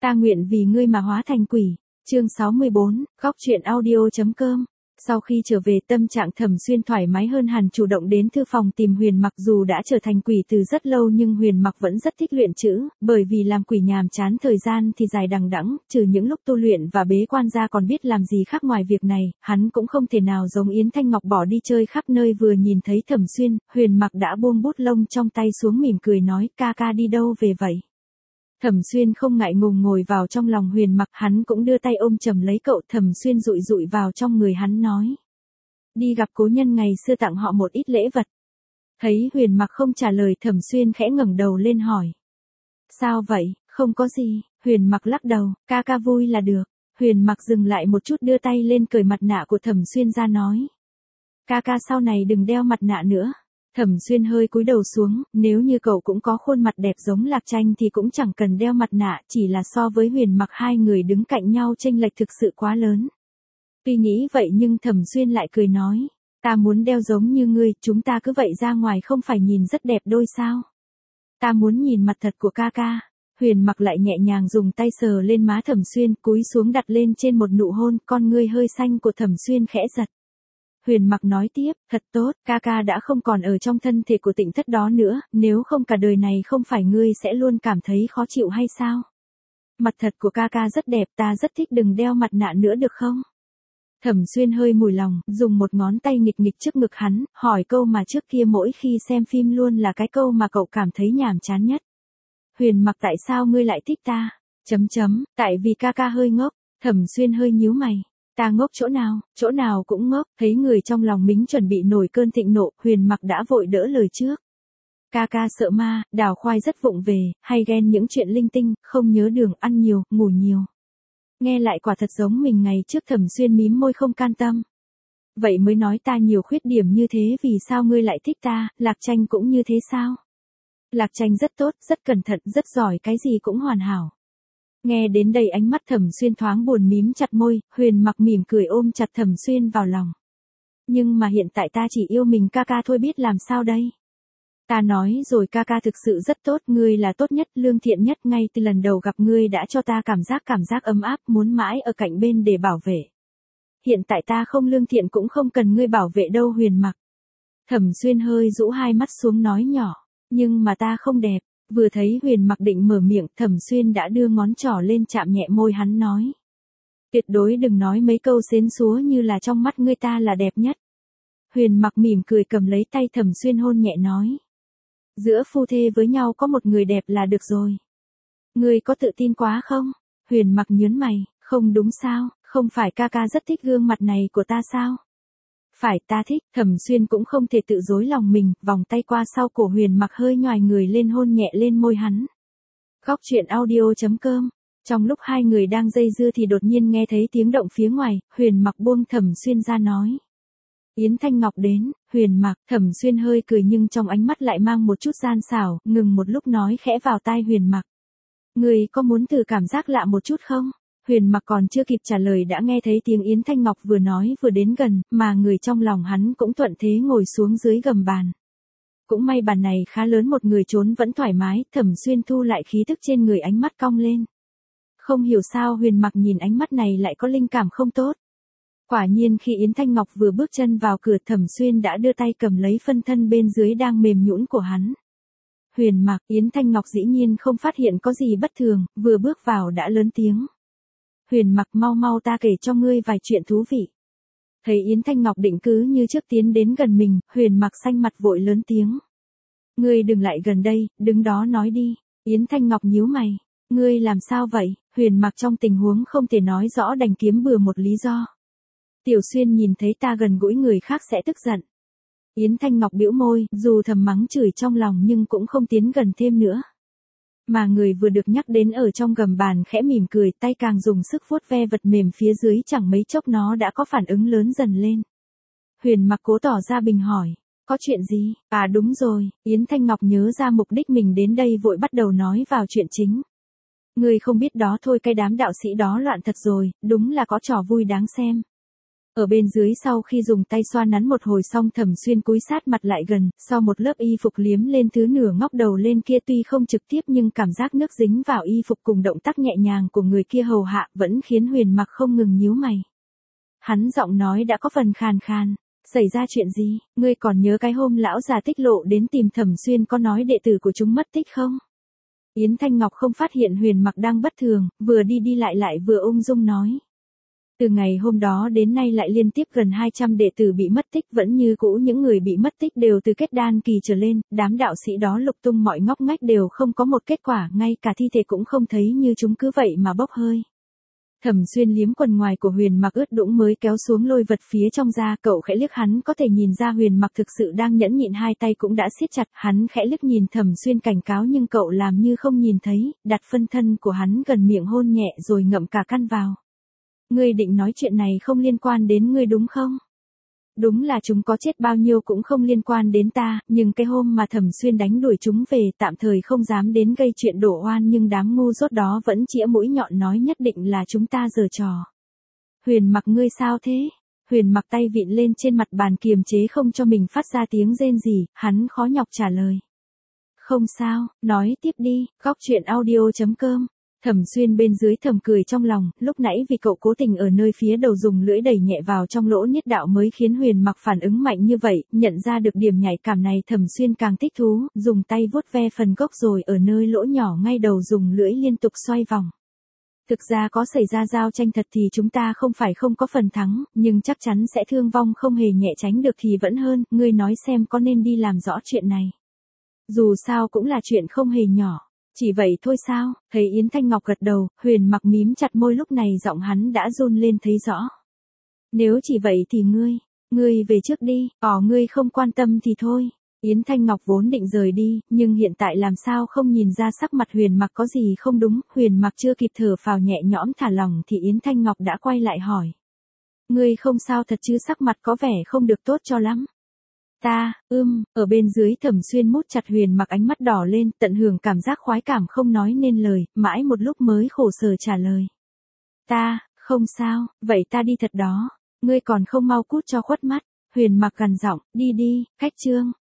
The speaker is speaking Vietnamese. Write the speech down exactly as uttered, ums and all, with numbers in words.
Ta nguyện vì ngươi mà hóa thành quỷ. Chương sáu mươi bốn, góc truyện audio.com. Sau khi trở về, tâm trạng Thẩm Xuyên thoải mái hơn hẳn, chủ động đến thư phòng tìm Huyền Mặc. Dù đã trở thành quỷ từ rất lâu nhưng Huyền Mặc vẫn rất thích luyện chữ, bởi vì làm quỷ nhàm chán thời gian thì dài đằng đẵng, trừ những lúc tu luyện và bế quan ra còn biết làm gì khác ngoài việc này. Hắn cũng không thể nào giống Yến Thanh Ngọc bỏ đi chơi khắp nơi. Vừa nhìn thấy Thẩm Xuyên, Huyền Mặc đã buông bút lông trong tay xuống, mỉm cười nói: ca ca đi đâu về vậy? Thẩm Xuyên không ngại ngùng ngồi vào trong lòng Huyền Mặc, hắn cũng đưa tay ôm chầm lấy cậu. Thẩm Xuyên dụi dụi vào trong người hắn nói: đi gặp cố nhân ngày xưa, tặng họ một ít lễ vật. Thấy Huyền Mặc không trả lời, Thẩm Xuyên khẽ ngẩng đầu lên hỏi: sao vậy? Không có gì. Huyền Mặc lắc đầu: ca ca vui là được. Huyền Mặc dừng lại một chút, đưa tay lên cởi mặt nạ của Thẩm Xuyên ra nói: ca ca sau này đừng đeo mặt nạ nữa. Thẩm Xuyên hơi cúi đầu xuống, nếu như cậu cũng có khuôn mặt đẹp giống Lạc Tranh thì cũng chẳng cần đeo mặt nạ, chỉ là so với Huyền Mặc hai người đứng cạnh nhau chênh lệch thực sự quá lớn. Tuy nghĩ vậy nhưng Thẩm Xuyên lại cười nói: ta muốn đeo giống như ngươi, chúng ta cứ vậy ra ngoài không phải nhìn rất đẹp đôi sao? Ta muốn nhìn mặt thật của ca ca. Huyền Mặc lại nhẹ nhàng dùng tay sờ lên má Thẩm Xuyên, cúi xuống đặt lên trên một nụ hôn. Con ngươi hơi xanh của Thẩm Xuyên khẽ giật. Huyền Mặc nói tiếp: thật tốt, ca ca đã không còn ở trong thân thể của Tịnh Thất đó nữa, nếu không cả đời này không phải ngươi sẽ luôn cảm thấy khó chịu hay sao? Mặt thật của ca ca rất đẹp, ta rất thích, đừng đeo mặt nạ nữa được không? Thẩm Xuyên hơi mùi lòng, dùng một ngón tay nghịch nghịch trước ngực hắn, hỏi câu mà trước kia mỗi khi xem phim luôn là cái câu mà cậu cảm thấy nhàm chán nhất. Huyền Mặc, tại sao ngươi lại thích ta? Chấm chấm, tại vì ca ca hơi ngốc. Thẩm Xuyên hơi nhíu mày. Ta ngốc chỗ nào? Chỗ nào cũng ngốc. Thấy người trong lòng mình chuẩn bị nổi cơn thịnh nộ, Huyền Mặc đã vội đỡ lời trước. Ca ca sợ ma, đào khoai rất vụng về, hay ghen những chuyện linh tinh, không nhớ đường, ăn nhiều, ngủ nhiều. Nghe lại quả thật giống mình ngày trước. Thẩm Xuyên mím môi không can tâm. Vậy mới nói ta nhiều khuyết điểm như thế, vì sao ngươi lại thích ta? Lạc Tranh cũng như thế sao? Lạc Tranh rất tốt, rất cẩn thận, rất giỏi, cái gì cũng hoàn hảo. Nghe đến đây ánh mắt Thẩm Xuyên thoáng buồn, mím chặt môi. Huyền Mặc mỉm cười ôm chặt Thẩm Xuyên vào lòng. Nhưng mà hiện tại ta chỉ yêu mình ca ca thôi, biết làm sao đây? Ta nói rồi, ca ca thực sự rất tốt, ngươi là tốt nhất, lương thiện nhất, ngay từ lần đầu gặp ngươi đã cho ta cảm giác cảm giác ấm áp, muốn mãi ở cạnh bên để bảo vệ. Hiện tại ta không lương thiện cũng không cần ngươi bảo vệ đâu Huyền Mặc. Thẩm Xuyên hơi rũ hai mắt xuống nói nhỏ: nhưng mà ta không đẹp. Vừa thấy Huyền Mặc định mở miệng, Thẩm Xuyên đã đưa ngón trỏ lên chạm nhẹ môi hắn nói: tuyệt đối đừng nói mấy câu xến xúa như là trong mắt ngươi ta là đẹp nhất. Huyền Mặc mỉm cười cầm lấy tay Thẩm Xuyên hôn nhẹ nói: giữa phu thê với nhau có một người đẹp là được rồi. Ngươi có tự tin quá không? Huyền Mặc nhớn mày: không đúng sao, không phải ca ca rất thích gương mặt này của ta sao? Phải, ta thích. Thẩm Xuyên cũng không thể tự dối lòng mình, vòng tay qua sau cổ Huyền Mặc, hơi nhoài người lên hôn nhẹ lên môi hắn. Góc truyện audio.com. Trong lúc hai người đang dây dưa thì đột nhiên nghe thấy tiếng động phía ngoài. Huyền Mặc buông Thẩm Xuyên ra nói: Yến Thanh Ngọc đến. Huyền Mặc. Thẩm Xuyên hơi cười nhưng trong ánh mắt lại mang một chút gian xảo, ngừng một lúc nói khẽ vào tai Huyền Mặc: ngươi có muốn thử cảm giác lạ một chút không? Huyền Mặc còn chưa kịp trả lời đã nghe thấy tiếng Yến Thanh Ngọc vừa nói vừa đến gần, mà người trong lòng hắn cũng thuận thế ngồi xuống dưới gầm bàn. Cũng may bàn này khá lớn, một người trốn vẫn thoải mái. Thẩm Xuyên thu lại khí tức trên người, ánh mắt cong lên. Không hiểu sao Huyền Mặc nhìn ánh mắt này lại có linh cảm không tốt. Quả nhiên khi Yến Thanh Ngọc vừa bước chân vào cửa, Thẩm Xuyên đã đưa tay cầm lấy phân thân bên dưới đang mềm nhũn của hắn. Huyền Mặc. Yến Thanh Ngọc dĩ nhiên không phát hiện có gì bất thường, vừa bước vào đã lớn tiếng: Huyền Mặc, mau mau ta kể cho ngươi vài chuyện thú vị. Thấy Yến Thanh Ngọc định cứ như trước tiến đến gần mình, Huyền Mặc xanh mặt vội lớn tiếng: ngươi đừng lại gần đây, đứng đó nói đi. Yến Thanh Ngọc nhíu mày: ngươi làm sao vậy? Huyền Mặc trong tình huống không thể nói rõ đành kiếm bừa một lý do. Tiểu Xuyên nhìn thấy ta gần gũi người khác sẽ tức giận. Yến Thanh Ngọc bĩu môi, dù thầm mắng chửi trong lòng nhưng cũng không tiến gần thêm nữa. Mà người vừa được nhắc đến ở trong gầm bàn khẽ mỉm cười, tay càng dùng sức vuốt ve vật mềm phía dưới, chẳng mấy chốc nó đã có phản ứng lớn dần lên. Huyền Mặc cố tỏ ra bình hỏi: có chuyện gì? À đúng rồi. Yến Thanh Ngọc nhớ ra mục đích mình đến đây vội bắt đầu nói vào chuyện chính. Ngươi không biết đó thôi, cái đám đạo sĩ đó loạn thật rồi, đúng là có trò vui đáng xem. Ở bên dưới sau khi dùng tay xoa nắn một hồi xong Thẩm Xuyên cúi sát mặt lại gần, sau một lớp y phục liếm lên thứ nửa ngóc đầu lên kia tuy không trực tiếp nhưng cảm giác nước dính vào y phục cùng động tác nhẹ nhàng của người kia hầu hạ vẫn khiến Huyền Mặc không ngừng nhíu mày. Hắn giọng nói đã có phần khàn khàn. Xảy ra chuyện gì, ngươi còn nhớ cái hôm lão già Tích Lộ đến tìm Thẩm Xuyên có nói đệ tử của chúng mất tích không? Yến Thanh Ngọc không phát hiện Huyền Mặc đang bất thường, vừa đi đi lại lại vừa ung dung nói. Từ ngày hôm đó đến nay lại liên tiếp gần hai trăm đệ tử bị mất tích, vẫn như cũ những người bị mất tích đều từ kết đan kỳ trở lên, đám đạo sĩ đó lục tung mọi ngóc ngách đều không có một kết quả, ngay cả thi thể cũng không thấy, như chúng cứ vậy mà bốc hơi. Thẩm Xuyên liếm quần ngoài của Huyền Mặc ướt đũng mới kéo xuống lôi vật phía trong ra, cậu khẽ liếc hắn có thể nhìn ra Huyền Mặc thực sự đang nhẫn nhịn, hai tay cũng đã siết chặt, hắn khẽ liếc nhìn Thẩm Xuyên cảnh cáo nhưng cậu làm như không nhìn thấy, đặt phân thân của hắn gần miệng hôn nhẹ rồi ngậm cả căn vào. Ngươi định nói chuyện này không liên quan đến ngươi đúng không? Đúng là chúng có chết bao nhiêu cũng không liên quan đến ta, nhưng cái hôm mà Thẩm Xuyên đánh đuổi chúng về tạm thời không dám đến gây chuyện đổ oan, nhưng đám ngu dốt đó vẫn chĩa mũi nhọn nói nhất định là chúng ta giở trò. Huyền Mặc ngươi sao thế? Huyền Mặc tay vịn lên trên mặt bàn kiềm chế không cho mình phát ra tiếng rên gì, hắn khó nhọc trả lời. Không sao, nói tiếp đi, góc truyện audio chấm com. Thẩm Xuyên bên dưới thầm cười trong lòng, lúc nãy vì cậu cố tình ở nơi phía đầu dùng lưỡi đẩy nhẹ vào trong lỗ niết đạo mới khiến Huyền Mặc phản ứng mạnh như vậy, nhận ra được điểm nhạy cảm này Thẩm Xuyên càng thích thú, dùng tay vuốt ve phần gốc rồi ở nơi lỗ nhỏ ngay đầu dùng lưỡi liên tục xoay vòng. Thực ra có xảy ra giao tranh thật thì chúng ta không phải không có phần thắng, nhưng chắc chắn sẽ thương vong không hề nhẹ, tránh được thì vẫn hơn, ngươi nói xem có nên đi làm rõ chuyện này. Dù sao cũng là chuyện không hề nhỏ. Chỉ vậy thôi sao? Thấy Yến Thanh Ngọc gật đầu, Huyền Mặc mím chặt môi, lúc này giọng hắn đã run lên thấy rõ. Nếu chỉ vậy thì ngươi, ngươi về trước đi, ỏ ngươi không quan tâm thì thôi. Yến Thanh Ngọc vốn định rời đi, nhưng hiện tại làm sao không nhìn ra sắc mặt Huyền Mặc có gì không đúng, Huyền Mặc chưa kịp thở phào nhẹ nhõm thả lòng thì Yến Thanh Ngọc đã quay lại hỏi. Ngươi không sao thật chứ, sắc mặt có vẻ không được tốt cho lắm. Ta, ưm, ở bên dưới Thẩm Xuyên mút chặt Huyền Mặc, ánh mắt đỏ lên, tận hưởng cảm giác khoái cảm không nói nên lời, mãi một lúc mới khổ sở trả lời. Ta, không sao, vậy ta đi thật đó, ngươi còn không mau cút cho khuất mắt. Huyền Mặc gằn giọng, đi đi, khách trương.